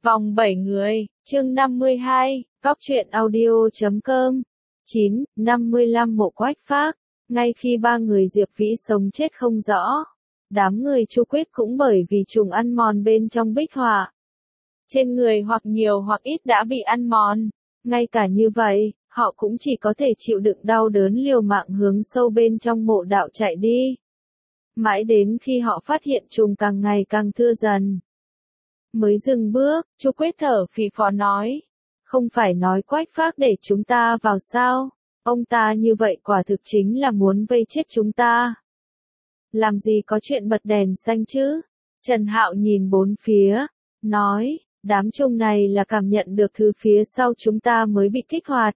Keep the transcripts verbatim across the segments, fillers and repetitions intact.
Vòng bảy người, chương năm mươi hai, Cóc truyện audio chấm com. chín, năm mươi lăm Mộ Quách Phác. Ngay khi ba người Diệp Vĩ sống chết không rõ, đám người Chu Quyết cũng bởi vì trùng ăn mòn bên trong bích họa. Trên người hoặc nhiều hoặc ít đã bị ăn mòn. Ngay cả như vậy, họ cũng chỉ có thể chịu đựng đau đớn liều mạng hướng sâu bên trong mộ đạo chạy đi. Mãi đến khi họ phát hiện trùng càng ngày càng thưa dần, mới dừng bước. Chu Quyết thở phì phò nói, không phải nói Quách Phác để chúng ta vào sao? Ông ta như vậy quả thực chính là muốn vây chết chúng ta. Làm gì có chuyện bật đèn xanh chứ? Trần Hạo nhìn bốn phía, nói, đám trùng này là cảm nhận được thứ phía sau chúng ta mới bị kích hoạt.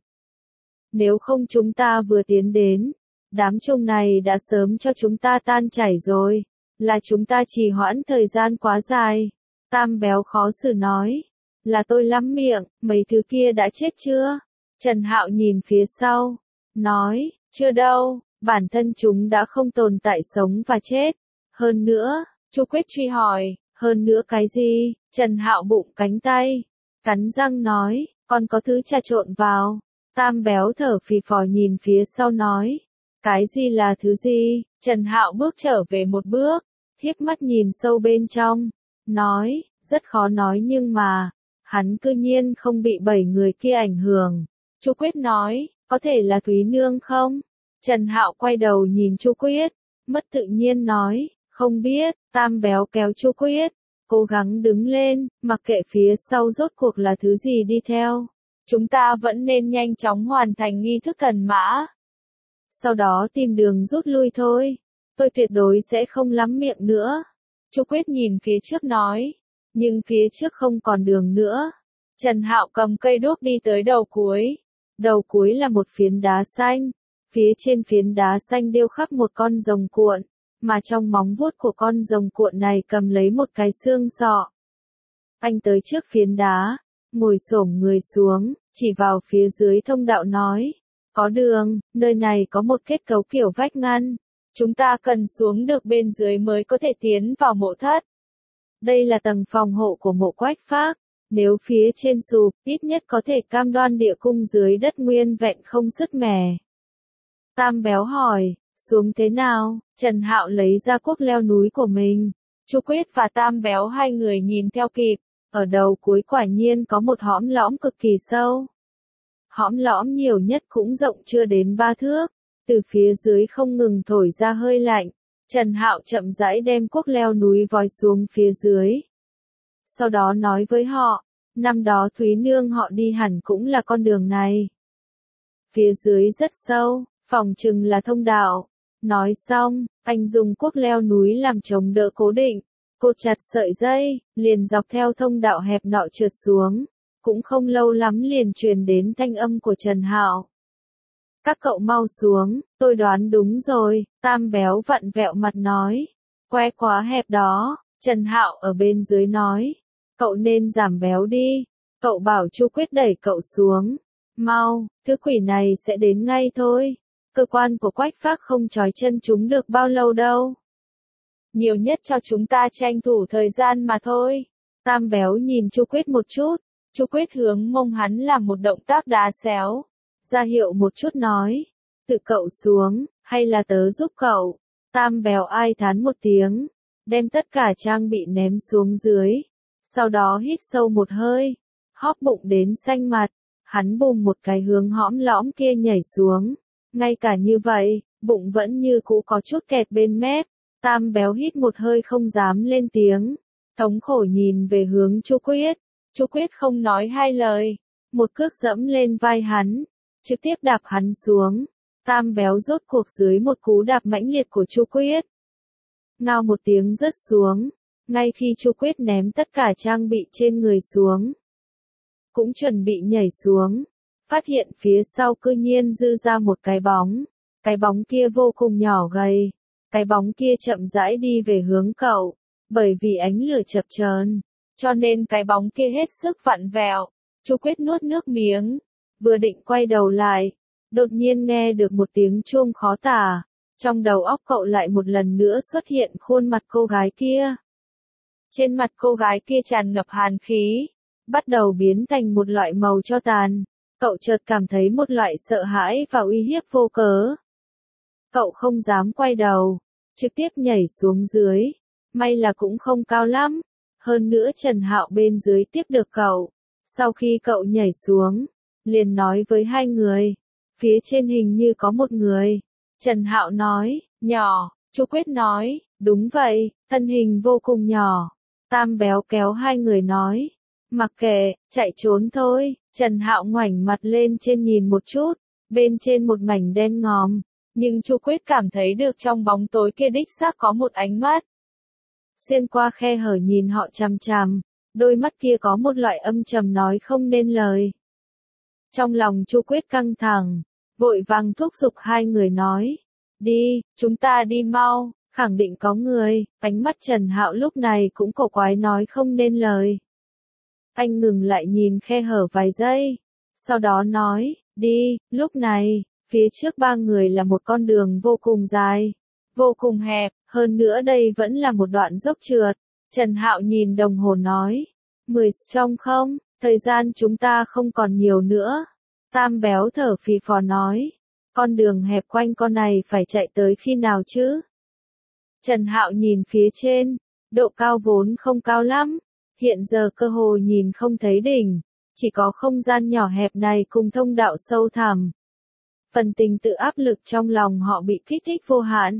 Nếu không chúng ta vừa tiến đến, đám trùng này đã sớm cho chúng ta tan chảy rồi, là chúng ta trì hoãn thời gian quá dài. Tam Béo khó xử nói, là tôi lắm miệng, mấy thứ kia đã chết chưa? Trần Hạo nhìn phía sau, nói, chưa đâu, bản thân chúng đã không tồn tại sống và chết. Hơn nữa, Chu Quyết truy hỏi, hơn nữa cái gì? Trần Hạo bụng cánh tay, cắn răng nói, còn có thứ trà trộn vào. Tam Béo thở phì phò nhìn phía sau nói, cái gì là thứ gì? Trần Hạo bước trở về một bước, hiếp mắt nhìn sâu bên trong, nói, rất khó nói nhưng mà, hắn cư nhiên không bị bảy người kia ảnh hưởng. Chu Quyết nói, có thể là Thúy Nương không? Trần Hạo quay đầu nhìn Chu Quyết, mất tự nhiên nói, không biết. Tam Béo kéo Chu Quyết, cố gắng đứng lên, mặc kệ phía sau rốt cuộc là thứ gì đi theo. Chúng ta vẫn nên nhanh chóng hoàn thành nghi thức thần mã. Sau đó tìm đường rút lui thôi. Tôi tuyệt đối sẽ không lắm miệng nữa. Chu Quyết nhìn phía trước nói, nhưng phía trước không còn đường nữa. Trần Hạo cầm cây đuốc đi tới đầu cuối. Đầu cuối là một phiến đá xanh. Phía trên phiến đá xanh điêu khắc một con rồng cuộn, mà trong móng vuốt của con rồng cuộn này cầm lấy một cái xương sọ. Anh tới trước phiến đá, ngồi xổm người xuống, chỉ vào phía dưới thông đạo nói, có đường, nơi này có một kết cấu kiểu vách ngăn. Chúng ta cần xuống được bên dưới mới có thể tiến vào mộ thất. Đây là tầng phòng hộ của mộ Quách Phác. Nếu phía trên sụp, ít nhất có thể cam đoan địa cung dưới đất nguyên vẹn không sứt mẻ. Tam Béo hỏi, xuống thế nào? Trần Hạo lấy ra cuốc leo núi của mình. Chu Quyết và Tam Béo hai người nhìn theo kịp. Ở đầu cuối quả nhiên có một hõm lõm cực kỳ sâu. Hõm lõm nhiều nhất cũng rộng chưa đến ba thước. Từ phía dưới không ngừng thổi ra hơi lạnh. Trần Hạo chậm rãi đem cuốc leo núi vói xuống phía dưới. Sau đó nói với họ, năm đó Thúy Nương họ đi hẳn cũng là con đường này. Phía dưới rất sâu, phòng chừng là thông đạo. Nói xong, anh dùng cuốc leo núi làm chống đỡ cố định, cột chặt sợi dây, liền dọc theo thông đạo hẹp nọ trượt xuống. Cũng không lâu lắm liền truyền đến thanh âm của Trần Hạo. Các cậu mau xuống, tôi đoán đúng rồi. Tam Béo vặn vẹo mặt nói, que quá hẹp đó. Trần Hạo ở bên dưới nói, cậu nên giảm béo đi. Cậu bảo Chu Quyết đẩy cậu xuống. Mau, thứ quỷ này sẽ đến ngay thôi. Cơ quan của Quách Phác không trói chân chúng được bao lâu đâu. Nhiều nhất cho chúng ta tranh thủ thời gian mà thôi. Tam Béo nhìn Chu Quyết một chút. Chu Quyết hướng mông hắn làm một động tác đá xéo. Ra hiệu một chút nói, tự cậu xuống, hay là tớ giúp cậu? Tam Béo ai thán một tiếng, đem tất cả trang bị ném xuống dưới. Sau đó hít sâu một hơi, hóp bụng đến xanh mặt, hắn bùng một cái hướng hõm lõm kia nhảy xuống. Ngay cả như vậy, bụng vẫn như cũ có chút kẹt bên mép. Tam Béo hít một hơi không dám lên tiếng, thống khổ nhìn về hướng Chu Quyết. Chu Quyết không nói hai lời, một cước dẫm lên vai hắn, trực tiếp đạp hắn xuống. Tam Béo rốt cuộc dưới một cú đạp mãnh liệt của Chu Quyết, ngao một tiếng rớt xuống. Ngay khi Chu Quyết ném tất cả trang bị trên người xuống, cũng chuẩn bị nhảy xuống, phát hiện phía sau cư nhiên dư ra một cái bóng. Cái bóng kia vô cùng nhỏ gầy. Cái bóng kia chậm rãi đi về hướng cậu, bởi vì ánh lửa chập chờn, cho nên cái bóng kia hết sức vặn vẹo. Chu Quyết nuốt nước miếng, vừa định quay đầu lại, đột nhiên nghe được một tiếng chuông khó tả. Trong đầu óc cậu lại một lần nữa xuất hiện khuôn mặt cô gái kia. Trên mặt cô gái kia tràn ngập hàn khí, bắt đầu biến thành một loại màu tro tàn. Cậu chợt cảm thấy một loại sợ hãi và uy hiếp vô cớ. Cậu không dám quay đầu, trực tiếp nhảy xuống dưới. May là cũng không cao lắm. Hơn nữa Trần Hạo bên dưới tiếp được cậu. Sau khi cậu nhảy xuống, liền nói với hai người. Phía trên hình như có một người. Trần Hạo nói, nhỏ. Chu Quyết nói, đúng vậy, thân hình vô cùng nhỏ. Tam Béo kéo hai người nói, mặc kệ, chạy trốn thôi. Trần Hạo ngoảnh mặt lên trên nhìn một chút, bên trên một mảnh đen ngòm, nhưng Chu Quyết cảm thấy được trong bóng tối kia đích xác có một ánh mắt. Xuyên qua khe hở nhìn họ chằm chằm, đôi mắt kia có một loại âm trầm nói không nên lời. Trong lòng Chu Quyết căng thẳng, vội vàng thúc giục hai người nói, đi, chúng ta đi mau, khẳng định có người. Ánh mắt Trần Hạo lúc này cũng cổ quái nói không nên lời. Anh ngừng lại nhìn khe hở vài giây, sau đó nói, đi. Lúc này, phía trước ba người là một con đường vô cùng dài, vô cùng hẹp, hơn nữa đây vẫn là một đoạn dốc trượt. Trần Hạo nhìn đồng hồ nói, mười trong không, thời gian chúng ta không còn nhiều nữa. Tam Béo thở phì phò nói, con đường hẹp quanh con này phải chạy tới khi nào chứ? Trần Hạo nhìn phía trên, độ cao vốn không cao lắm, hiện giờ cơ hồ nhìn không thấy đỉnh, chỉ có không gian nhỏ hẹp này cùng thông đạo sâu thẳm. Phần tình tự áp lực trong lòng họ bị kích thích vô hạn.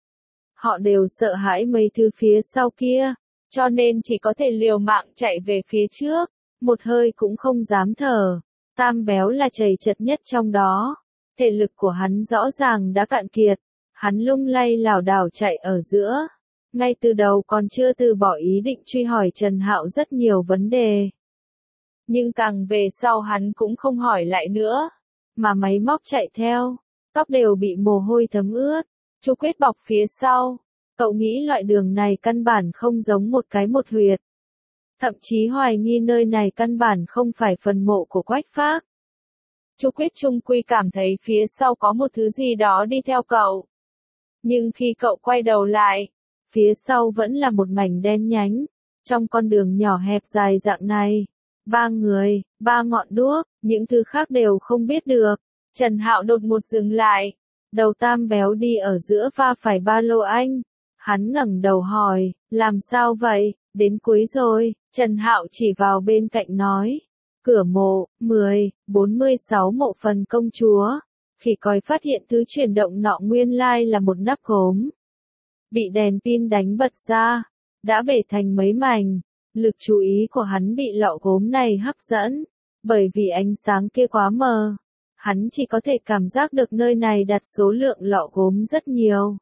Họ đều sợ hãi mấy thứ phía sau kia, cho nên chỉ có thể liều mạng chạy về phía trước, một hơi cũng không dám thở. Tam Béo là trầy chật nhất trong đó, thể lực của hắn rõ ràng đã cạn kiệt, hắn lung lay lảo đảo chạy ở giữa. Ngay từ đầu còn chưa từ bỏ ý định truy hỏi Trần Hạo rất nhiều vấn đề. Nhưng càng về sau hắn cũng không hỏi lại nữa, mà máy móc chạy theo, tóc đều bị mồ hôi thấm ướt. Chu Quyết bọc phía sau, cậu nghĩ loại đường này căn bản không giống một cái một huyệt. Thậm chí hoài nghi nơi này căn bản không phải phần mộ của Quách Phác. Chu Quyết chung quy cảm thấy phía sau có một thứ gì đó đi theo cậu. Nhưng khi cậu quay đầu lại, phía sau vẫn là một mảnh đen nhánh. Trong con đường nhỏ hẹp dài dạng này, ba người, ba ngọn đuốc, những thứ khác đều không biết được. Trần Hạo đột ngột dừng lại, đầu Tam Béo đi ở giữa va phải ba lô anh. Hắn ngẩng đầu hỏi, làm sao vậy, đến cuối rồi. Trần Hạo chỉ vào bên cạnh nói, cửa mộ, mười, bốn mươi sáu mộ phần công chúa. Khi coi phát hiện thứ chuyển động nọ nguyên lai là một nắp gốm. Bị đèn pin đánh bật ra, đã bể thành mấy mảnh. Lực chú ý của hắn bị lọ gốm này hấp dẫn, bởi vì ánh sáng kia quá mờ. Hắn chỉ có thể cảm giác được nơi này đặt số lượng lọ gốm rất nhiều.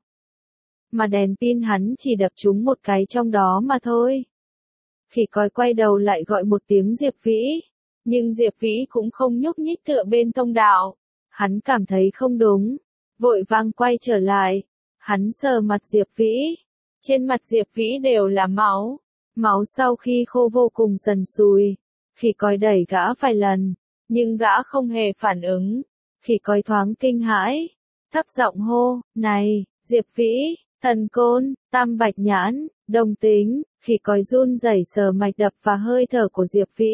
Mà đèn pin hắn chỉ đập trúng một cái trong đó mà thôi. Khỉ coi quay đầu lại gọi một tiếng Diệp Vĩ, nhưng Diệp Vĩ cũng không nhúc nhích tựa bên thông đạo. Hắn cảm thấy không đúng, vội vàng quay trở lại. Hắn sờ mặt Diệp Vĩ, trên mặt Diệp Vĩ đều là máu, máu sau khi khô vô cùng dần sùi. Khỉ coi đẩy gã vài lần, nhưng gã không hề phản ứng. Khỉ coi thoáng kinh hãi, thấp giọng hô, này, Diệp Vĩ, Thần Côn, Tam Bạch Nhãn, Đồng Tính. Khỉ coi run rẩy sờ mạch đập và hơi thở của Diệp Vĩ,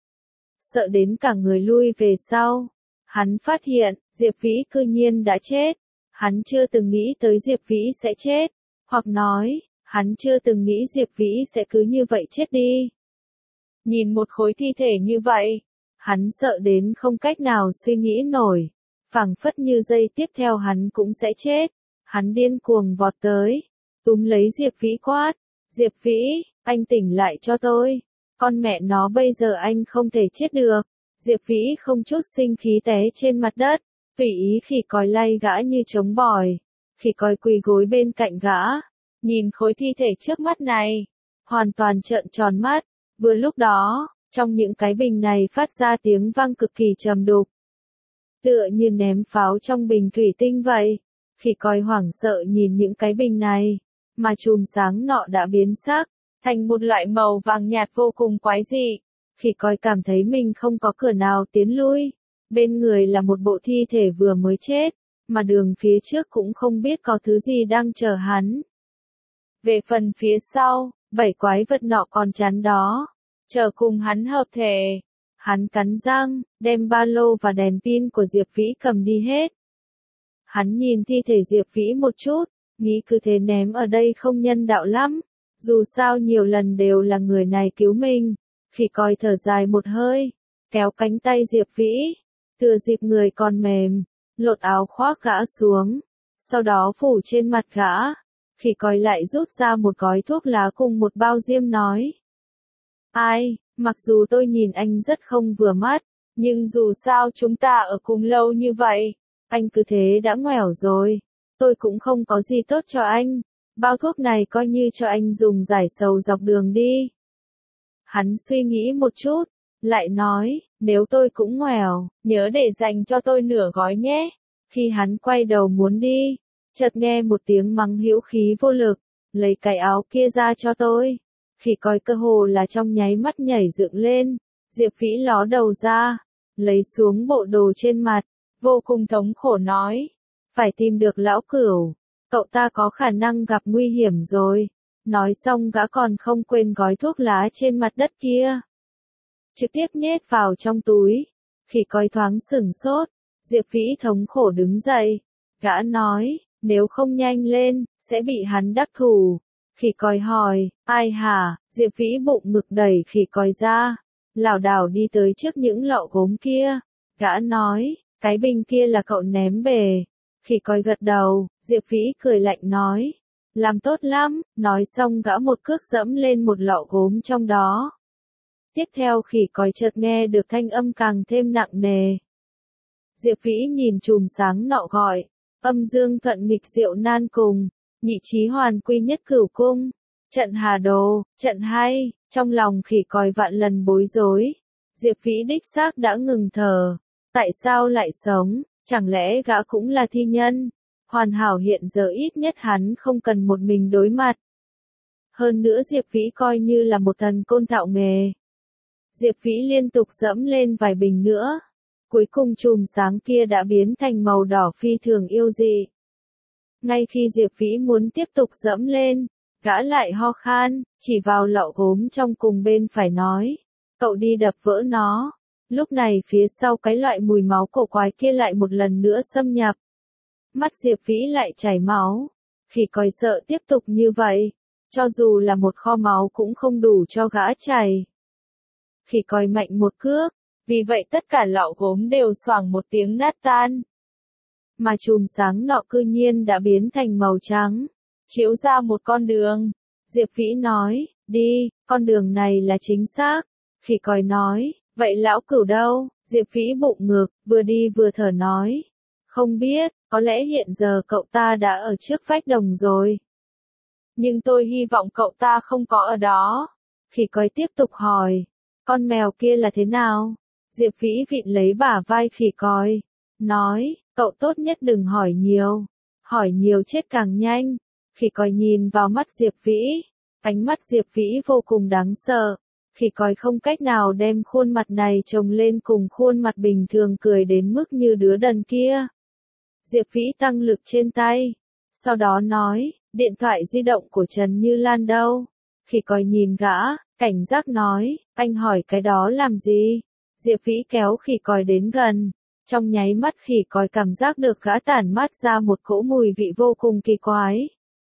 sợ đến cả người lui về sau. Hắn phát hiện, Diệp Vĩ cư nhiên đã chết. Hắn chưa từng nghĩ tới Diệp Vĩ sẽ chết, hoặc nói, hắn chưa từng nghĩ Diệp Vĩ sẽ cứ như vậy chết đi. Nhìn một khối thi thể như vậy, hắn sợ đến không cách nào suy nghĩ nổi, phảng phất như giây tiếp theo hắn cũng sẽ chết. Hắn điên cuồng vọt tới, túm lấy Diệp Vĩ quát, Diệp Vĩ, anh tỉnh lại cho tôi, con mẹ nó bây giờ anh không thể chết được. Diệp Vĩ không chút sinh khí té trên mặt đất, tùy ý khỉ còi lay gã như trống bòi. Khỉ còi quỳ gối bên cạnh gã, nhìn khối thi thể trước mắt này, hoàn toàn trợn tròn mắt. Vừa lúc đó, trong những cái bình này phát ra tiếng vang cực kỳ trầm đục, tựa như ném pháo trong bình thủy tinh vậy. Khỉ còi hoảng sợ nhìn những cái bình này, mà chùm sáng nọ đã biến sắc, thành một loại màu vàng nhạt vô cùng quái dị. Khỉ còi cảm thấy mình không có cửa nào tiến lui, bên người là một bộ thi thể vừa mới chết, mà đường phía trước cũng không biết có thứ gì đang chờ hắn. Về phần phía sau, bảy quái vật nọ còn chắn đó, chờ cùng hắn hợp thể. Hắn cắn răng, đem ba lô và đèn pin của Diệp Vĩ cầm đi hết. Hắn nhìn thi thể Diệp Vĩ một chút, nghĩ cứ thế ném ở đây không nhân đạo lắm. Dù sao nhiều lần đều là người này cứu mình. Khỉ coi thở dài một hơi, kéo cánh tay Diệp Vĩ, thừa dịp người còn mềm, lột áo khoác gã xuống, sau đó phủ trên mặt gã. Khỉ coi lại rút ra một gói thuốc lá cùng một bao diêm nói. Ai, mặc dù tôi nhìn anh rất không vừa mắt, nhưng dù sao chúng ta ở cùng lâu như vậy, anh cứ thế đã ngoẻo rồi, tôi cũng không có gì tốt cho anh, bao thuốc này coi như cho anh dùng giải sầu dọc đường đi. Hắn suy nghĩ một chút, lại nói, nếu tôi cũng ngoẻo, nhớ để dành cho tôi nửa gói nhé. Khi hắn quay đầu muốn đi, chợt nghe một tiếng mắng hữu khí vô lực, lấy cái áo kia ra cho tôi. Khỉ coi cơ hồ là trong nháy mắt nhảy dựng lên, Diệp Vĩ ló đầu ra, lấy xuống bộ đồ trên mặt, vô cùng thống khổ nói, phải tìm được lão cửu, cậu ta có khả năng gặp nguy hiểm rồi. Nói xong gã còn không quên gói thuốc lá trên mặt đất kia, trực tiếp nhét vào trong túi. Khỉ coi thoáng sửng sốt, Diệp Vĩ thống khổ đứng dậy, gã nói, nếu không nhanh lên, sẽ bị hắn đắc thủ. Khỉ coi hỏi, ai hả? Diệp Vĩ bụng ngực đẩy khỉ coi ra, lảo đảo đi tới trước những lọ gốm kia. Gã nói, cái bình kia là cậu ném bể. Khỉ coi gật đầu, Diệp Vĩ cười lạnh nói, làm tốt lắm. Nói xong gã một cước dẫm lên một lọ gốm trong đó. Tiếp theo khỉ coi chợt nghe được thanh âm càng thêm nặng nề. Diệp Vĩ nhìn chùm sáng nọ gọi, âm dương thuận nghịch diệu nan cùng, nhị chí hoàn quy nhất cửu cung, trận hà đồ, trận hay. Trong lòng khỉ coi vạn lần bối rối, Diệp Vĩ đích xác đã ngừng thở, tại sao lại sống, chẳng lẽ gã cũng là thi nhân, hoàn hảo hiện giờ ít nhất hắn không cần một mình đối mặt. Hơn nữa Diệp Vĩ coi như là một thần côn thạo nghề. Diệp Vĩ liên tục dẫm lên vài bình nữa, cuối cùng chùm sáng kia đã biến thành màu đỏ phi thường yêu dị. Ngay khi Diệp Vĩ muốn tiếp tục dẫm lên, gã lại ho khan, chỉ vào lọ gốm trong cùng bên phải nói, cậu đi đập vỡ nó. Lúc này phía sau cái loại mùi máu cổ quái kia lại một lần nữa xâm nhập. Mắt Diệp Vĩ lại chảy máu, khỉ coi sợ tiếp tục như vậy, cho dù là một kho máu cũng không đủ cho gã chảy. Khỉ coi mạnh một cước, vì vậy tất cả lọ gốm đều xoảng một tiếng nát tan. Mà chùm sáng nọ cư nhiên đã biến thành màu trắng, chiếu ra một con đường. Diệp Vĩ nói, đi, con đường này là chính xác. Khỉ coi nói, vậy lão cửu đâu? Diệp Vĩ bụng ngược, vừa đi vừa thở nói, không biết, có lẽ hiện giờ cậu ta đã ở trước vách đồng rồi. Nhưng tôi hy vọng cậu ta không có ở đó. Khỉ coi tiếp tục hỏi, con mèo kia là thế nào? Diệp Vĩ vịn lấy bả vai khỉ coi, nói, cậu tốt nhất đừng hỏi nhiều, hỏi nhiều chết càng nhanh. Khỉ coi nhìn vào mắt Diệp Vĩ, ánh mắt Diệp Vĩ vô cùng đáng sợ. Khỉ coi không cách nào đem khuôn mặt này chồng lên cùng khuôn mặt bình thường cười đến mức như đứa đần kia. Diệp Vĩ tăng lực trên tay, sau đó nói, điện thoại di động của Trần Như Lan đâu? Khỉ coi nhìn gã, cảnh giác nói, anh hỏi cái đó làm gì? Diệp Vĩ kéo khỉ coi đến gần, trong nháy mắt khỉ coi cảm giác được gã tản mát ra một cỗ mùi vị vô cùng kỳ quái.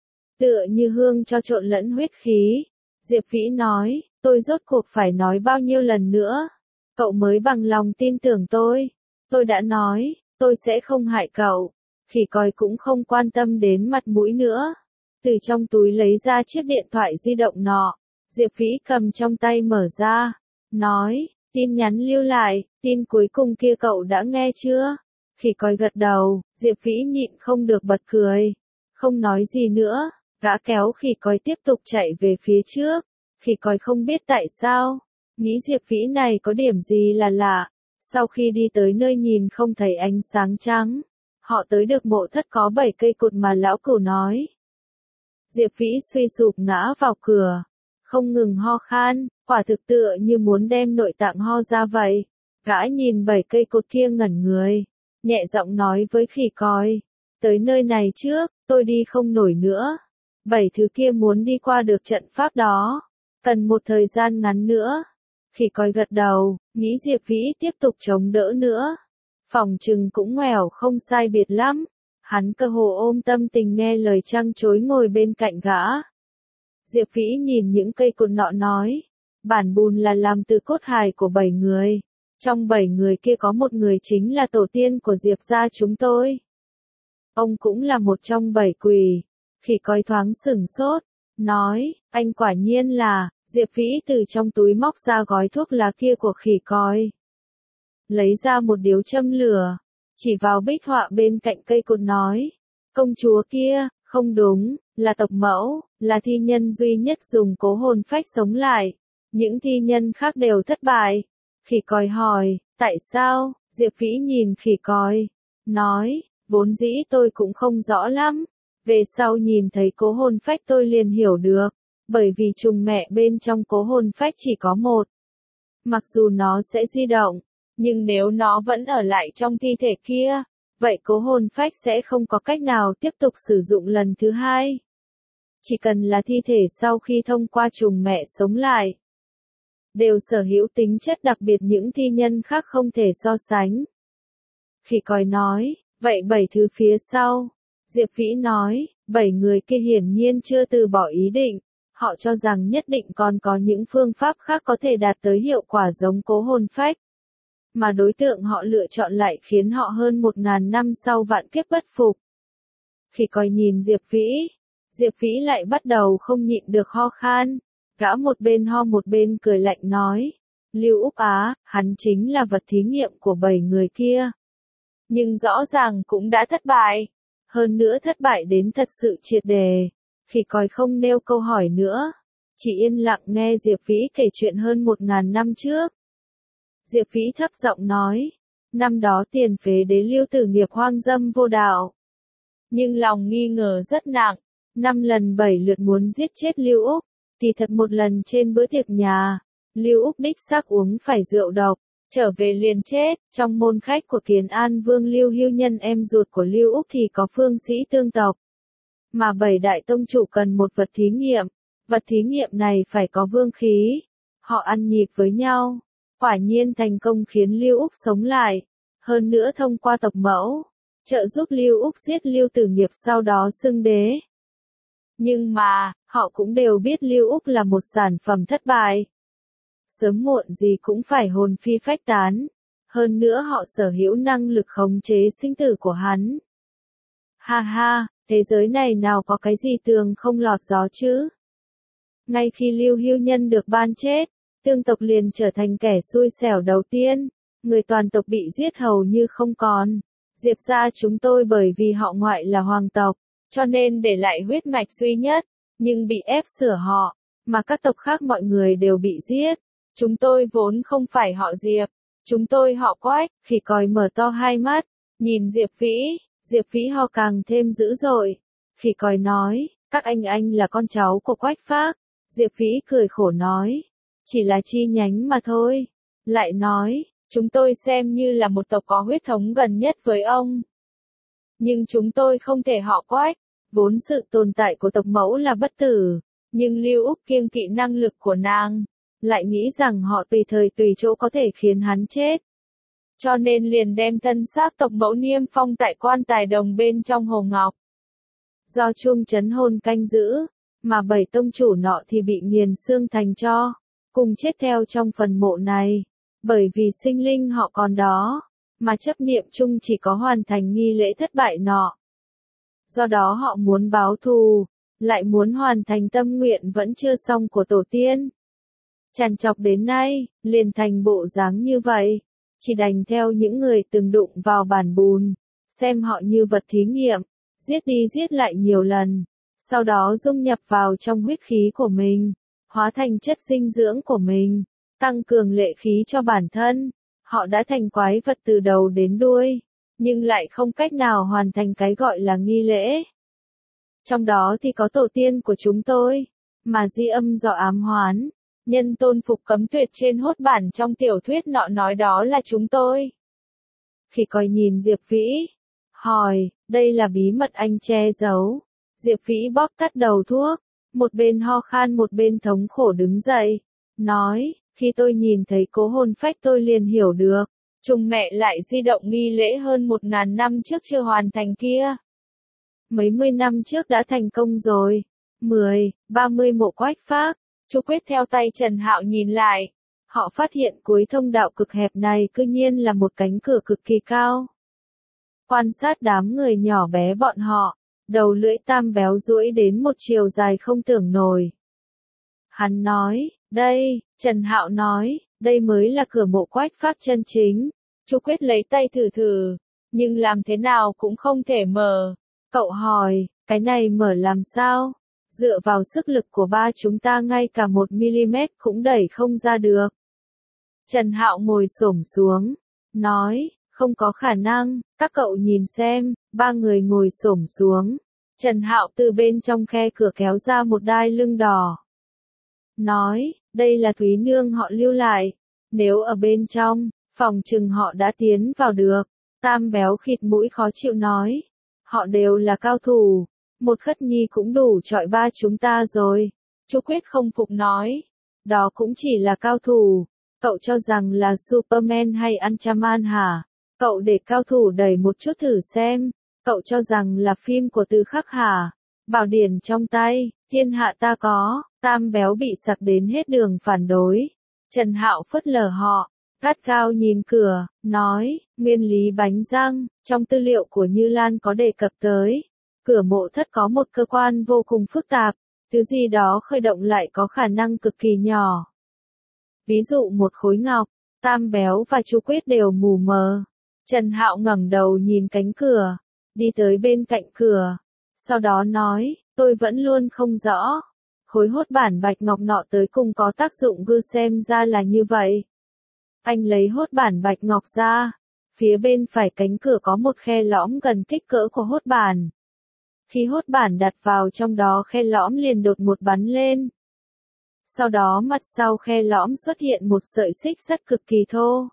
Tựa như hương cho trộn lẫn huyết khí. Diệp Vĩ nói, tôi rốt cuộc phải nói bao nhiêu lần nữa, cậu mới bằng lòng tin tưởng tôi. Tôi đã nói, tôi sẽ không hại cậu. Khỉ coi cũng không quan tâm đến mặt mũi nữa. Từ trong túi lấy ra chiếc điện thoại di động nọ, Diệp Vĩ cầm trong tay mở ra, nói, tin nhắn lưu lại, tin cuối cùng kia cậu đã nghe chưa? Khỉ coi gật đầu, Diệp Vĩ nhịn không được bật cười, không nói gì nữa. Gã kéo khỉ coi tiếp tục chạy về phía trước. Khỉ coi không biết tại sao, nghĩ Diệp Vĩ này có điểm gì là lạ. Sau khi đi tới nơi nhìn không thấy ánh sáng trắng, họ tới được mộ thất có bảy cây cột mà lão cửu nói. Diệp Vĩ suy sụp ngã vào cửa, không ngừng ho khan, quả thực tựa như muốn đem nội tạng ho ra vậy. Gã nhìn bảy cây cột kia ngẩn người, nhẹ giọng nói với khỉ coi, tới nơi này trước, tôi đi không nổi nữa. Bảy thứ kia muốn đi qua được trận pháp đó, cần một thời gian ngắn nữa. Khỉ coi gật đầu, nghĩ Diệp Vĩ tiếp tục chống đỡ nữa. Phòng trừng cũng ngoẻo không sai biệt lắm. Hắn cơ hồ ôm tâm tình nghe lời trăng chối ngồi bên cạnh gã. Diệp Vĩ nhìn những cây cột nọ nói. Bản bùn là làm từ cốt hài của bảy người. Trong bảy người kia có một người chính là tổ tiên của Diệp gia chúng tôi. Ông cũng là một trong bảy quỷ. Khỉ coi thoáng sửng sốt. Nói, anh quả nhiên là, Diệp Vĩ từ trong túi móc ra gói thuốc lá kia của khỉ coi. Lấy ra một điếu châm lửa, chỉ vào bích họa bên cạnh cây cột nói. Công chúa kia, không đúng, là tộc mẫu, là thi nhân duy nhất dùng cố hồn phách sống lại. Những thi nhân khác đều thất bại. Khỉ coi hỏi, tại sao? Diệp Vĩ nhìn khỉ coi. Nói, vốn dĩ tôi cũng không rõ lắm. Về sau nhìn thấy cố hồn phách tôi liền hiểu được. Bởi vì trùng mẹ bên trong cố hồn phách chỉ có một. Mặc dù nó sẽ di động, nhưng nếu nó vẫn ở lại trong thi thể kia, vậy cố hồn phách sẽ không có cách nào tiếp tục sử dụng lần thứ hai. Chỉ cần là thi thể sau khi thông qua trùng mẹ sống lại, đều sở hữu tính chất đặc biệt những thi nhân khác không thể so sánh. Khỉ coi nói, vậy bảy thứ phía sau. Diệp Vĩ nói, bảy người kia hiển nhiên chưa từ bỏ ý định. Họ cho rằng nhất định còn có những phương pháp khác có thể đạt tới hiệu quả giống cố hồn phách. Mà đối tượng họ lựa chọn lại khiến họ hơn một ngàn năm sau vạn kiếp bất phục. Khi coi nhìn Diệp Vĩ, Diệp Vĩ lại bắt đầu không nhịn được ho khan. Gã một bên ho một bên cười lạnh nói. Lưu Úc Á, hắn chính là vật thí nghiệm của bảy người kia. Nhưng rõ ràng cũng đã thất bại. Hơn nữa thất bại đến thật sự triệt đề. Khi coi không nêu câu hỏi nữa. Chỉ yên lặng nghe Diệp Vĩ kể chuyện hơn một ngàn năm trước. Diệp Vĩ thấp giọng nói. Năm đó tiền phế đế Lưu Tử Nghiệp hoang dâm vô đạo. Nhưng lòng nghi ngờ rất nặng. Năm lần bảy lượt muốn giết chết Lưu Úc. Thì thật một lần trên bữa tiệc nhà. Lưu Úc đích xác uống phải rượu độc. Trở về liền chết. Trong môn khách của Kiến An Vương Lưu Hưu Nhân em ruột của Lưu Úc thì có phương sĩ tương tộc. Mà bảy đại tông chủ cần một vật thí nghiệm. Vật thí nghiệm này phải có vương khí. Họ ăn nhịp với nhau. Quả nhiên thành công khiến Lưu Úc sống lại. Hơn nữa thông qua tộc mẫu. Trợ giúp Lưu Úc giết Lưu Tử Nghiệp sau đó xưng đế. Nhưng mà, họ cũng đều biết Lưu Úc là một sản phẩm thất bại. Sớm muộn gì cũng phải hồn phi phách tán. Hơn nữa họ sở hữu năng lực khống chế sinh tử của hắn. Ha ha, thế giới này nào có cái gì tường không lọt gió chứ? Ngay khi Lưu Hưu Nhân được ban chết, tương tộc liền trở thành kẻ xui xẻo đầu tiên. Người toàn tộc bị giết hầu như không còn. Diệp gia chúng tôi bởi vì họ ngoại là hoàng tộc, cho nên để lại huyết mạch duy nhất, nhưng bị ép sửa họ, mà các tộc khác mọi người đều bị giết. Chúng tôi vốn không phải họ Diệp, chúng tôi họ Quách. Khỉ còi mở to hai mắt, nhìn Diệp Vĩ, Diệp Vĩ ho càng thêm dữ dội. Khỉ còi nói, các anh anh là con cháu của Quách Phác. Diệp Vĩ cười khổ nói, chỉ là chi nhánh mà thôi. Lại nói, chúng tôi xem như là một tộc có huyết thống gần nhất với ông. Nhưng chúng tôi không thể họ Quách, vốn sự tồn tại của tộc mẫu là bất tử. Nhưng Lưu Úc kiêng kỵ năng lực của nàng, lại nghĩ rằng họ tùy thời tùy chỗ có thể khiến hắn chết. Cho nên liền đem thân xác tộc mẫu niêm phong tại quan tài đồng bên trong hồ ngọc. Do chuông trấn hồn canh giữ, mà bảy tông chủ nọ thì bị nghiền xương thành tro, cùng chết theo trong phần mộ này. Bởi vì sinh linh họ còn đó, mà chấp niệm chung chỉ có hoàn thành nghi lễ thất bại nọ. Do đó họ muốn báo thù, lại muốn hoàn thành tâm nguyện vẫn chưa xong của tổ tiên. Trằn trọc đến nay, liền thành bộ dáng như vậy, chỉ đành theo những người từng đụng vào bản bùn, xem họ như vật thí nghiệm, giết đi giết lại nhiều lần, sau đó dung nhập vào trong huyết khí của mình, hóa thành chất dinh dưỡng của mình, tăng cường lệ khí cho bản thân. Họ đã thành quái vật từ đầu đến đuôi, nhưng lại không cách nào hoàn thành cái gọi là nghi lễ. Trong đó thì có tổ tiên của chúng tôi, mà di âm do ám hoán, nhân tôn phục cấm tuyệt trên hốt bản trong tiểu thuyết nọ nói đó là chúng tôi. Khi coi nhìn Diệp Vĩ, hỏi, đây là bí mật anh che giấu. Diệp Vĩ bóp tắt đầu thuốc, một bên ho khan một bên thống khổ đứng dậy, nói, Khi tôi nhìn thấy cố hồn phách tôi liền hiểu được, trùng mẹ lại di động nghi lễ hơn một ngàn năm trước chưa hoàn thành kia. Mấy mươi năm trước đã thành công rồi. mười, ba mươi mộ quách phác. Chu Quyết theo tay Trần Hạo nhìn lại. Họ phát hiện cuối thông đạo cực hẹp này cư nhiên là một cánh cửa cực kỳ cao. Quan sát đám người nhỏ bé bọn họ, đầu lưỡi Tam Béo duỗi đến một chiều dài không tưởng nổi. Hắn nói, đây, Trần Hạo nói, đây mới là cửa mộ quách phác chân chính. Chu Quyết lấy tay thử thử, nhưng làm thế nào cũng không thể mở. Cậu hỏi, cái này mở làm sao? Dựa vào sức lực của ba chúng ta ngay cả một mi-li-mét cũng đẩy không ra được. Trần Hạo ngồi xổm xuống, nói, không có khả năng, các cậu nhìn xem, ba người ngồi xổm xuống. Trần Hạo từ bên trong khe cửa kéo ra một đai lưng đỏ. Nói, đây là Thúy Nương họ lưu lại. Nếu ở bên trong, phòng chừng họ đã tiến vào được. Tam Béo khịt mũi khó chịu nói. Họ đều là cao thủ. Một Khất Nhi cũng đủ chọi ba chúng ta rồi. Chu Quyết không phục nói. Đó cũng chỉ là cao thủ. Cậu cho rằng là Superman hay Ultraman hả? Cậu để cao thủ đẩy một chút thử xem. Cậu cho rằng là phim của Từ Khắc hả? Bảo điển trong tay, thiên hạ ta có. Tam Béo bị sặc đến hết đường phản đối. Trần Hạo phớt lờ họ, gắt gao nhìn cửa, nói, nguyên lý bánh răng, trong tư liệu của Như Lan có đề cập tới. Cửa mộ thất có một cơ quan vô cùng phức tạp, thứ gì đó khởi động lại có khả năng cực kỳ nhỏ. Ví dụ một khối ngọc, Tam Béo và Chu Quyết đều mù mờ. Trần Hạo ngẩng đầu nhìn cánh cửa, đi tới bên cạnh cửa, sau đó nói, tôi vẫn luôn không rõ. Khối hốt bản bạch ngọc nọ tới cùng có tác dụng gư xem ra là như vậy. Anh lấy hốt bản bạch ngọc ra, phía bên phải cánh cửa có một khe lõm gần kích cỡ của hốt bản. Khi hốt bản đặt vào trong đó khe lõm liền đột ngột bắn lên. Sau đó mặt sau khe lõm xuất hiện một sợi xích sắt cực kỳ thô.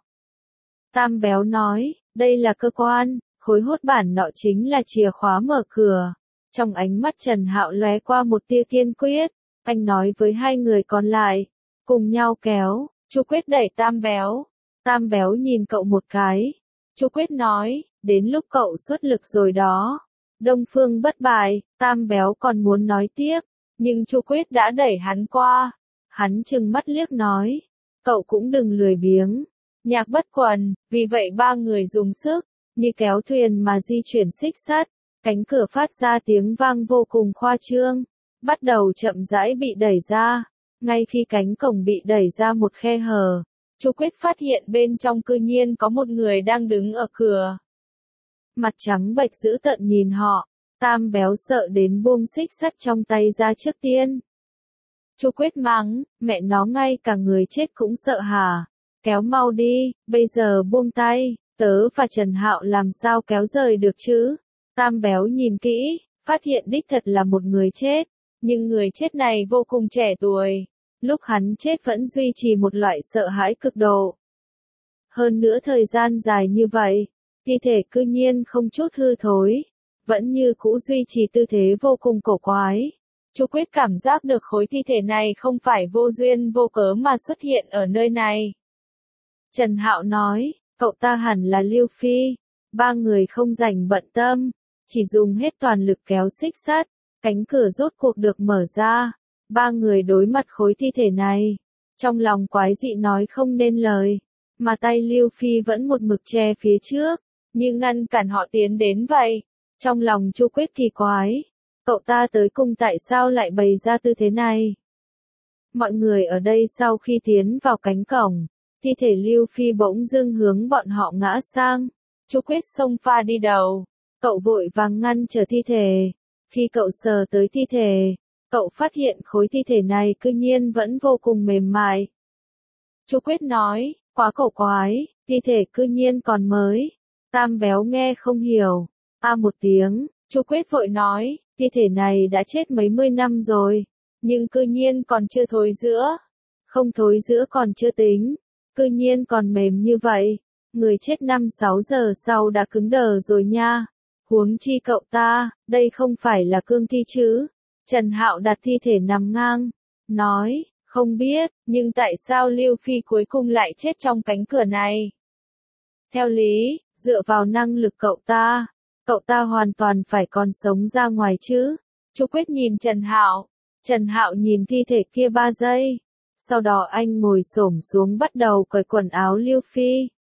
Tam Béo nói, đây là cơ quan, khối hốt bản nọ chính là chìa khóa mở cửa. Trong ánh mắt Trần Hạo lóe qua một tia kiên quyết, anh nói với hai người còn lại, cùng nhau kéo. Chu Quyết đẩy Tam Béo. Tam Béo nhìn cậu một cái. Chu Quyết nói, đến lúc cậu xuất lực rồi đó. Đông Phương bất bại. Tam Béo còn muốn nói tiếp, nhưng Chu Quyết đã đẩy hắn qua. Hắn trừng mắt liếc nói, cậu cũng đừng lười biếng. Nhạc bất quần, vì vậy ba người dùng sức, như kéo thuyền mà di chuyển xích sắt. Cánh cửa phát ra tiếng vang vô cùng khoa trương, bắt đầu chậm rãi bị đẩy ra. Ngay khi cánh cổng bị đẩy ra một khe hở, Chu Quyết phát hiện bên trong cư nhiên có một người đang đứng ở cửa. Mặt trắng bệch dữ tợn nhìn họ, Tam Béo sợ đến buông xích sắt trong tay ra trước tiên. Chu Quyết mắng, mẹ nó ngay cả người chết cũng sợ hả? Kéo mau đi, bây giờ buông tay, tớ và Trần Hạo làm sao kéo rời được chứ? Tam Béo nhìn kỹ, phát hiện đích thật là một người chết, nhưng người chết này vô cùng trẻ tuổi. Lúc hắn chết vẫn duy trì một loại sợ hãi cực độ. Hơn nữa thời gian dài như vậy, thi thể cư nhiên không chút hư thối, vẫn như cũ duy trì tư thế vô cùng cổ quái. Chu Quyết cảm giác được khối thi thể này không phải vô duyên vô cớ mà xuất hiện ở nơi này. Trần Hạo nói, cậu ta hẳn là Lưu Phi. Ba người không rảnh bận tâm, chỉ dùng hết toàn lực kéo xích sắt, cánh cửa rốt cuộc được mở ra. Ba người đối mặt khối thi thể này, trong lòng quái dị nói không nên lời, mà tay Lưu Phi vẫn một mực che phía trước, như ngăn cản họ tiến đến vậy. Trong lòng Chu Quyết kỳ quái, cậu ta tới cùng tại sao lại bày ra tư thế này? Mọi người ở đây sau khi tiến vào cánh cổng, thi thể Lưu Phi bỗng dưng hướng bọn họ ngã sang. Chu Quyết xông pha đi đầu, cậu vội vàng ngăn trở thi thể. Khi cậu sờ tới thi thể, cậu phát hiện khối thi thể này cư nhiên vẫn vô cùng mềm mại. Chu Quyết nói, quá cổ quái, thi thể cư nhiên còn mới. Tam Béo nghe không hiểu, a một tiếng, Chu Quyết vội nói, thi thể này đã chết mấy mươi năm rồi, nhưng cư nhiên còn chưa thối rữa. Không thối rữa còn chưa tính, cư nhiên còn mềm như vậy, người chết năm sáu giờ sau đã cứng đờ rồi nha. Huống chi cậu ta, đây không phải là cương thi chứ? Trần Hạo đặt thi thể nằm ngang, nói, Không biết, nhưng tại sao Lưu Phi cuối cùng lại chết trong cánh cửa này? Theo lý, dựa vào năng lực cậu ta, cậu ta hoàn toàn phải còn sống ra ngoài chứ. Chu Quyết nhìn Trần Hạo. Trần Hạo nhìn thi thể kia ba giây. Sau đó anh ngồi xổm xuống bắt đầu cởi quần áo Lưu Phi.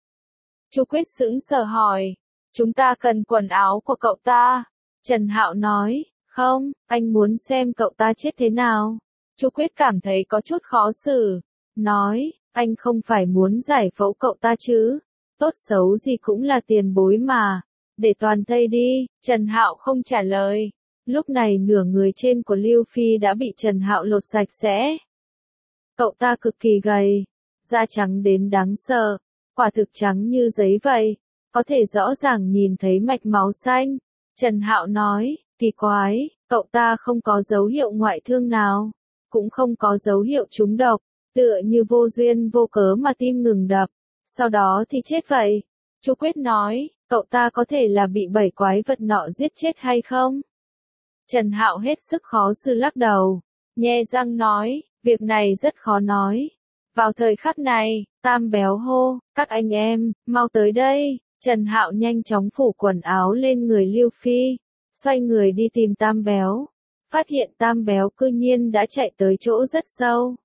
Chu Quyết sững sờ hỏi, chúng ta cần quần áo của cậu ta. Trần Hạo nói, không, anh muốn xem cậu ta chết thế nào. Chu Quyết cảm thấy có chút khó xử. Nói, anh không phải muốn giải phẫu cậu ta chứ. Tốt xấu gì cũng là tiền bối mà. Để toàn thây đi. Trần Hạo không trả lời. Lúc này nửa người trên của Lưu Phi đã bị Trần Hạo lột sạch sẽ. Cậu ta cực kỳ gầy. Da trắng đến đáng sợ. Quả thực trắng như giấy vậy. Có thể rõ ràng nhìn thấy mạch máu xanh. Trần Hạo nói, kỳ quái, cậu ta không có dấu hiệu ngoại thương nào. Cũng không có dấu hiệu trúng độc. Tựa như vô duyên vô cớ mà tim ngừng đập. Sau đó thì chết vậy. Chu Quyết nói, cậu ta có thể là bị bảy quái vật nọ giết chết hay không? Trần Hạo hết sức khó xử lắc đầu. Nhe răng nói, việc này rất khó nói. Vào thời khắc này, Tam Béo hô, các anh em, mau tới đây. Trần Hạo nhanh chóng phủ quần áo lên người Lưu Phi. Xoay người đi tìm Tam Béo. Phát hiện Tam Béo cư nhiên đã chạy tới chỗ rất sâu.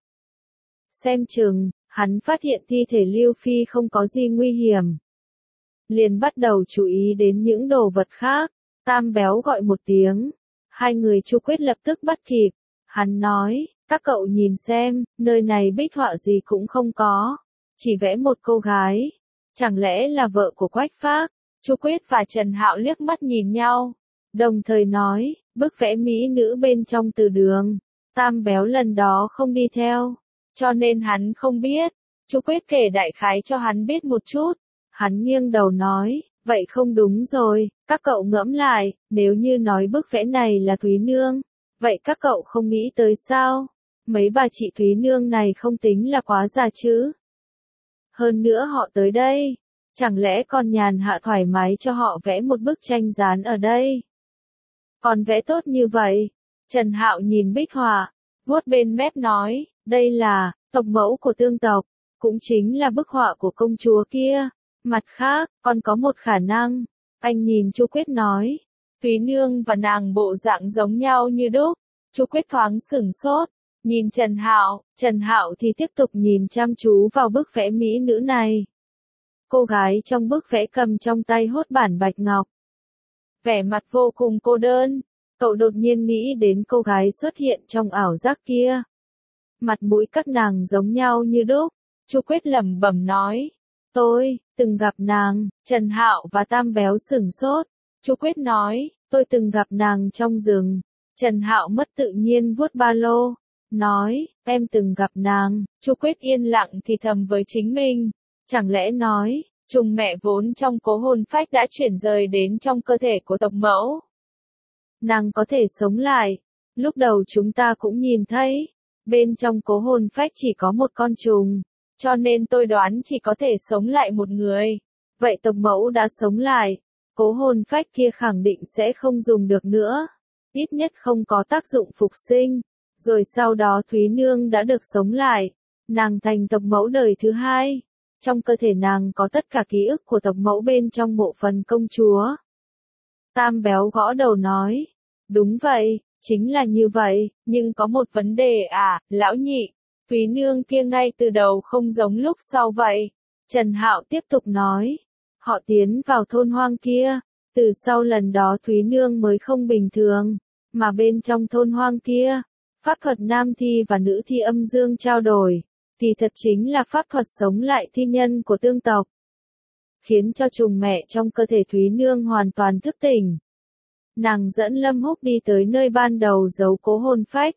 Xem chừng, hắn phát hiện thi thể Lưu Phi không có gì nguy hiểm. Liền bắt đầu chú ý đến những đồ vật khác. Tam Béo gọi một tiếng. Hai người Chu Quyết lập tức bắt kịp. Hắn nói, các cậu nhìn xem, nơi này bích họa gì cũng không có. Chỉ vẽ một cô gái. Chẳng lẽ là vợ của Quách Phác? Chu Quyết và Trần Hạo liếc mắt nhìn nhau. Đồng thời nói, bức vẽ mỹ nữ bên trong từ đường. Tam Béo lần đó không đi theo. Cho nên hắn không biết. Chu Quyết kể đại khái cho hắn biết một chút. Hắn nghiêng đầu nói, vậy không đúng rồi, các cậu ngẫm lại, nếu như nói bức vẽ này là Thúy Nương, vậy các cậu không nghĩ tới sao? Mấy bà chị Thúy Nương này không tính là quá già chứ? Hơn nữa họ tới đây, chẳng lẽ còn nhàn hạ thoải mái cho họ vẽ một bức tranh dán ở đây? Còn vẽ tốt như vậy? Trần Hạo nhìn bích họa, vuốt bên mép nói, đây là tộc mẫu của tương tộc, cũng chính là bức họa của công chúa kia. Mặt khác, còn có một khả năng. Anh nhìn Chu Quyết nói, Thúy Nương và nàng bộ dạng giống nhau như đúc. Chu Quyết thoáng sửng sốt, nhìn Trần Hạo, Trần Hạo thì tiếp tục nhìn chăm chú vào bức vẽ mỹ nữ này. Cô gái trong bức vẽ cầm trong tay hốt bản bạch ngọc. Vẻ mặt vô cùng cô đơn, cậu đột nhiên nghĩ đến cô gái xuất hiện trong ảo giác kia. Mặt mũi các nàng giống nhau như đúc. Chu Quyết lẩm bẩm nói, tôi từng gặp nàng. Trần Hạo và Tam Béo sửng sốt. Chu Quyết nói, tôi từng gặp nàng trong rừng. Trần Hạo mất tự nhiên vuốt ba lô, nói, em từng gặp nàng. Chu Quyết yên lặng thì thầm với chính mình, chẳng lẽ nói, trùng mẹ vốn trong cố hồn phách đã chuyển rời đến trong cơ thể của tộc mẫu. Nàng có thể sống lại. Lúc đầu chúng ta cũng nhìn thấy, bên trong cố hồn phách chỉ có một con trùng. Cho nên tôi đoán chỉ có thể sống lại một người. Vậy tộc mẫu đã sống lại. Cố hồn phách kia khẳng định sẽ không dùng được nữa. Ít nhất không có tác dụng phục sinh. Rồi sau đó Thúy Nương đã được sống lại. Nàng thành tộc mẫu đời thứ hai. Trong cơ thể nàng có tất cả ký ức của tộc mẫu bên trong mộ phần công chúa. Tam Béo gõ đầu nói. Đúng vậy, chính là như vậy, nhưng có một vấn đề à, lão nhị. Thúy Nương kia ngay từ đầu không giống lúc sau vậy. Trần Hạo tiếp tục nói. Họ tiến vào thôn hoang kia. Từ sau lần đó Thúy Nương mới không bình thường. Mà bên trong thôn hoang kia, pháp thuật nam thi và nữ thi âm dương trao đổi. Thì thật chính là pháp thuật sống lại thi nhân của tương tộc. Khiến cho trùng mẹ trong cơ thể Thúy Nương hoàn toàn thức tỉnh. Nàng dẫn Lâm Húc đi tới nơi ban đầu giấu cố hồn phách.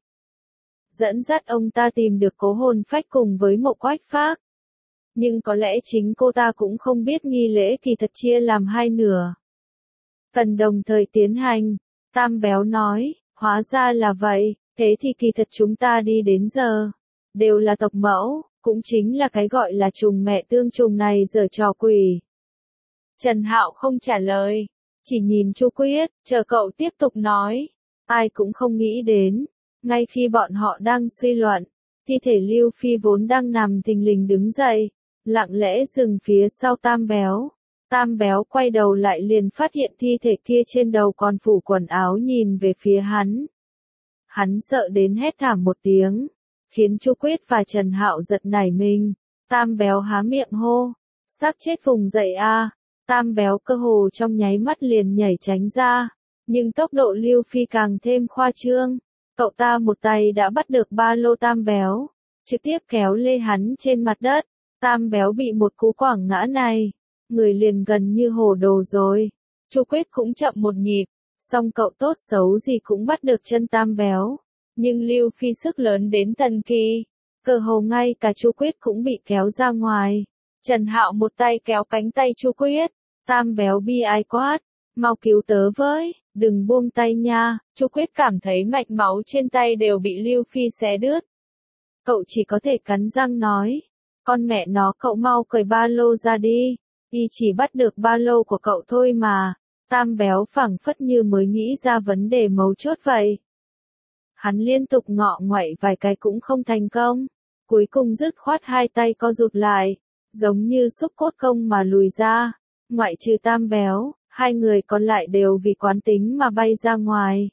Dẫn dắt ông ta tìm được cố hồn phách cùng với Mộ Quách Phác. Nhưng có lẽ chính cô ta cũng không biết nghi lễ kỳ thật chia làm hai nửa. Cần đồng thời tiến hành. Tam Béo nói, hóa ra là vậy, thế thì kỳ thật chúng ta đi đến giờ. Đều là tộc mẫu, cũng chính là cái gọi là trùng mẹ tương trùng này giở trò quỷ. Trần Hạo không trả lời, chỉ nhìn Chu Quyết, chờ cậu tiếp tục nói. Ai cũng không nghĩ đến. Ngay khi bọn họ đang suy luận, Thi thể Lưu Phi vốn đang nằm thình lình đứng dậy, lặng lẽ dừng phía sau Tam Béo. Tam Béo quay đầu lại liền phát hiện thi thể kia trên đầu còn phủ quần áo nhìn về phía hắn. Hắn sợ đến hét thảm một tiếng, khiến Chu Quyết và Trần Hạo giật nảy mình. Tam Béo há miệng hô, xác chết vùng dậy a. Tam Béo cơ hồ trong nháy mắt liền nhảy tránh ra, nhưng tốc độ Lưu Phi càng thêm khoa trương. Cậu ta một tay đã bắt được ba lô Tam Béo, trực tiếp kéo lê hắn trên mặt đất. Tam Béo bị một cú quẳng ngã này, người liền gần như hồ đồ rồi. Chu Quyết cũng chậm một nhịp, song cậu tốt xấu gì cũng bắt được chân Tam Béo. Nhưng Lưu Phi sức lớn đến thần kỳ, cơ hồ ngay cả Chu Quyết cũng bị kéo ra ngoài. Trần Hạo một tay kéo cánh tay Chu Quyết. Tam Béo bi ai quát, mau cứu tớ với, đừng buông tay nha. Chu Quyết cảm thấy mạch máu trên tay đều bị Lưu Phi xé đứt. Cậu chỉ có thể cắn răng nói, con mẹ nó, cậu mau cởi ba lô ra đi, y chỉ bắt được ba lô của cậu thôi mà. Tam Béo phảng phất như mới nghĩ ra vấn đề mấu chốt vậy. Hắn liên tục ngọ ngoậy vài cái cũng không thành công, cuối cùng dứt khoát hai tay co rụt lại, giống như xúc cốt công mà lùi ra. Ngoại trừ Tam Béo, hai người còn lại đều vì quán tính mà bay ra ngoài.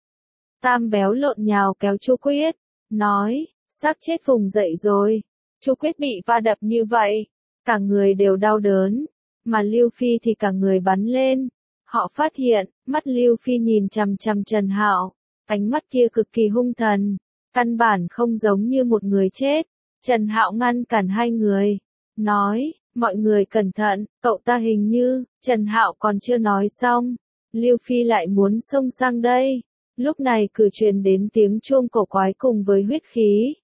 Tam Béo lộn nhào kéo Chu Quyết, nói, xác chết vùng dậy rồi. Chu Quyết bị va đập như vậy, cả người đều đau đớn, mà Lưu Phi thì cả người bắn lên. Họ phát hiện, mắt Lưu Phi nhìn chằm chằm Trần Hạo, ánh mắt kia cực kỳ hung thần, căn bản không giống như một người chết. Trần Hạo ngăn cản hai người, nói, mọi người cẩn thận, cậu ta hình như. Trần Hạo còn chưa nói xong, Lưu Phi lại muốn xông sang đây. Lúc này cử truyền đến tiếng chuông cổ quái cùng với huyết khí.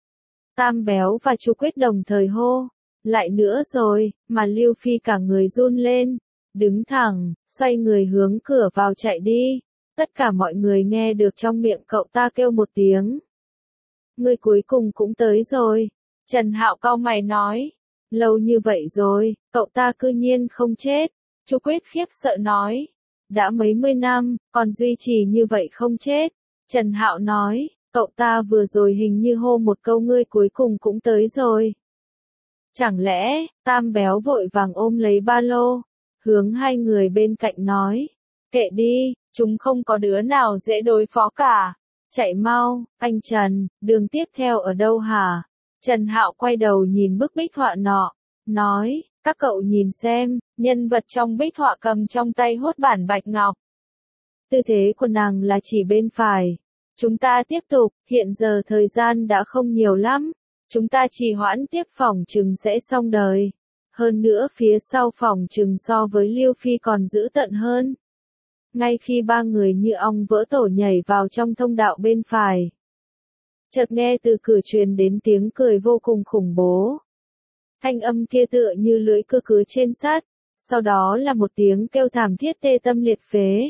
Tam Béo và Chu Quyết đồng thời hô, lại nữa rồi, mà Lưu Phi cả người run lên, đứng thẳng, xoay người hướng cửa vào chạy đi. Tất cả mọi người nghe được trong miệng cậu ta kêu một tiếng. Người cuối cùng cũng tới rồi. Trần Hạo cau mày nói, lâu như vậy rồi, cậu ta cư nhiên không chết. Chu Quyết khiếp sợ nói, đã mấy mươi năm, còn duy trì như vậy không chết. Trần Hạo nói, cậu ta vừa rồi hình như hô một câu ngươi cuối cùng cũng tới rồi. Chẳng lẽ, Tam Béo vội vàng ôm lấy ba lô, hướng hai người bên cạnh nói, kệ đi, chúng không có đứa nào dễ đối phó cả. Chạy mau, anh Trần, đường tiếp theo ở đâu hả? Trần Hạo quay đầu nhìn bức bích họa nọ, nói, các cậu nhìn xem, nhân vật trong bích họa cầm trong tay hốt bản bạch ngọc. Tư thế của nàng là chỉ bên phải. Chúng ta tiếp tục, hiện giờ thời gian đã không nhiều lắm. Chúng ta trì hoãn tiếp phòng trừng sẽ xong đời. Hơn nữa phía sau phòng trừng so với Lưu Phi còn dữ tận hơn. Ngay khi ba người như ong vỡ tổ nhảy vào trong thông đạo bên phải, chợt nghe từ cửa truyền đến tiếng cười vô cùng khủng bố. Thanh âm kia tựa như lưỡi cưa cứ trên sắt, sau đó là một tiếng kêu thảm thiết tê tâm liệt phế.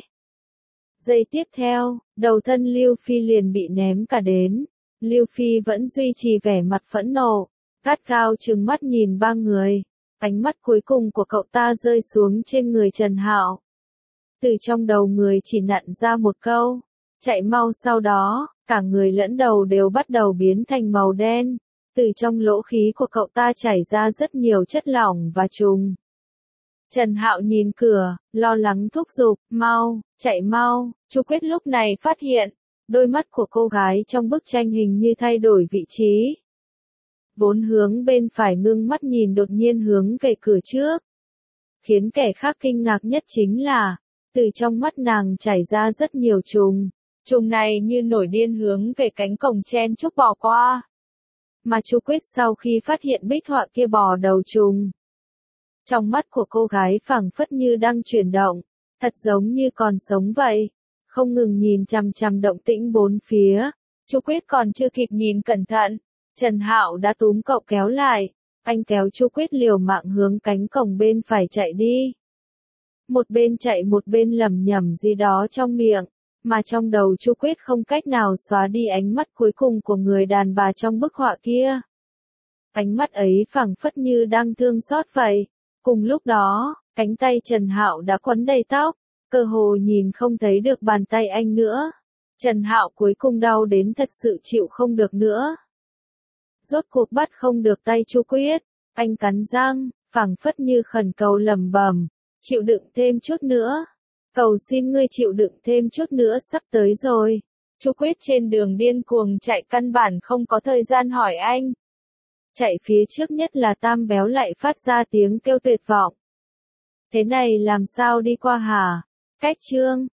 Giây tiếp theo, đầu thân Lưu Phi liền bị ném cả đến. Lưu Phi vẫn duy trì vẻ mặt phẫn nộ, gắt gao trừng mắt nhìn ba người. Ánh mắt cuối cùng của cậu ta rơi xuống trên người Trần Hạo. Từ trong đầu người chỉ nặn ra một câu, chạy mau, sau đó, cả người lẫn đầu đều bắt đầu biến thành màu đen. Từ trong lỗ khí của cậu ta chảy ra rất nhiều chất lỏng và trùng. Trần Hạo nhìn cửa, lo lắng thúc giục, mau, chạy mau. Chu Quyết lúc này phát hiện, đôi mắt của cô gái trong bức tranh hình như thay đổi vị trí. Vốn hướng bên phải ngưng mắt nhìn đột nhiên hướng về cửa trước. Khiến kẻ khác kinh ngạc nhất chính là, từ trong mắt nàng chảy ra rất nhiều trùng. Trùng này như nổi điên hướng về cánh cổng chen chúc bò qua. Mà Chu Quyết sau khi phát hiện bích họa kia bò đầu trùng, trong mắt của cô gái phảng phất như đang chuyển động, thật giống như còn sống vậy, không ngừng nhìn chằm chằm động tĩnh bốn phía. Chu Quyết còn chưa kịp nhìn cẩn thận, Trần Hạo đã túm cậu kéo lại, anh kéo Chu Quyết liều mạng hướng cánh cổng bên phải chạy đi. Một bên chạy một bên lẩm nhẩm gì đó trong miệng, mà trong đầu Chu Quyết không cách nào xóa đi ánh mắt cuối cùng của người đàn bà trong bức họa kia. Ánh mắt ấy phảng phất như đang thương xót vậy. Cùng lúc đó, cánh tay Trần Hạo đã quấn đầy tóc, cơ hồ nhìn không thấy được bàn tay anh nữa. Trần Hạo cuối cùng đau đến thật sự chịu không được nữa. Rốt cuộc bắt không được tay Chu Quyết, anh cắn răng, phảng phất như khẩn cầu lẩm bẩm, chịu đựng thêm chút nữa. Cầu xin ngươi chịu đựng thêm chút nữa, sắp tới rồi. Chu Quyết trên đường điên cuồng chạy, căn bản không có thời gian hỏi anh. Chạy phía trước nhất là Tam Béo lại phát ra tiếng kêu tuyệt vọng. Thế này làm sao đi qua hả? Cách Trương,